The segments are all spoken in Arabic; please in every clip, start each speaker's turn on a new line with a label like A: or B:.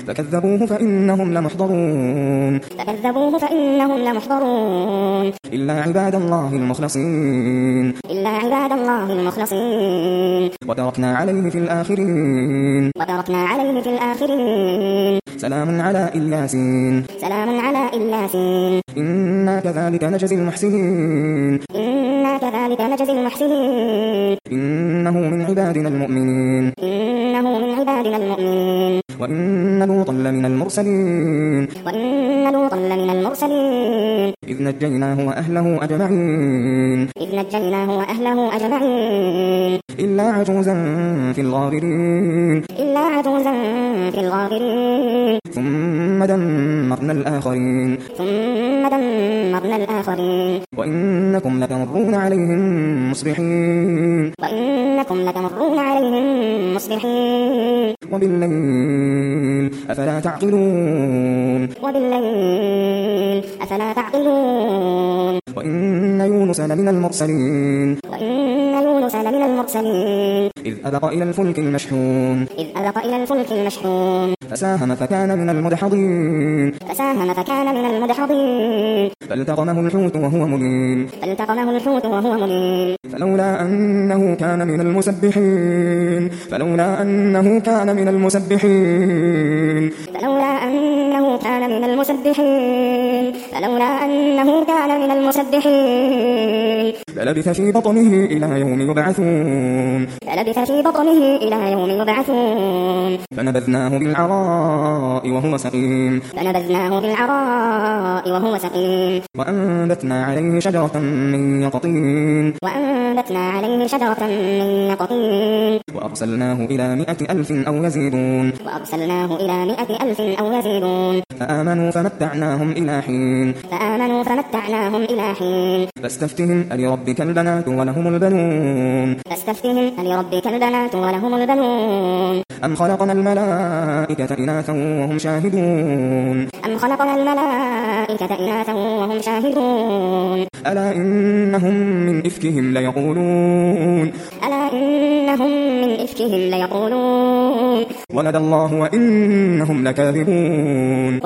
A: فكذبوه فإنهم لمحضرون إلا عباد الله المخلصين وتركنا عليه في الآخرين سلام على إلياسين إنا كذلك نجزي المحسنين إنه من عبادنا المؤمنين وإن لوطا لمن المرسلين إذ نجيناه وأهله أجمعين إلا عجوزا في الغابرين ثم دمرنا الآخرين وإنكم لتمرون عليهم مصبحين وبالليل أفلا تعقلون وإن يونس لمن المرسلين إذ أبق إلى الفلك المشحون فساهم فكان من المدحضين فالتقمه الحوت وهو مليم فلولا أنه كان من المسبحين للبث في بطنه إلى يوم يبعثون فنبذناه بالعراء وهو سقيم وأنبتنا عليه شجرة من يقطين وأرسلناه إلى 100,000 أو يزيدون فآمنوا فمتعناهم إلى حين فاستفتهم ألربك البنات ولهم البنون أم خلقنا الملائكة إناثا وهم شاهدون ألا إنهم من إفكهم ليقولون ولد الله وإنهم لكاذبون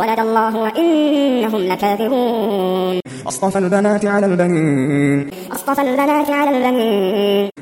A: أصطفى البنات على البنين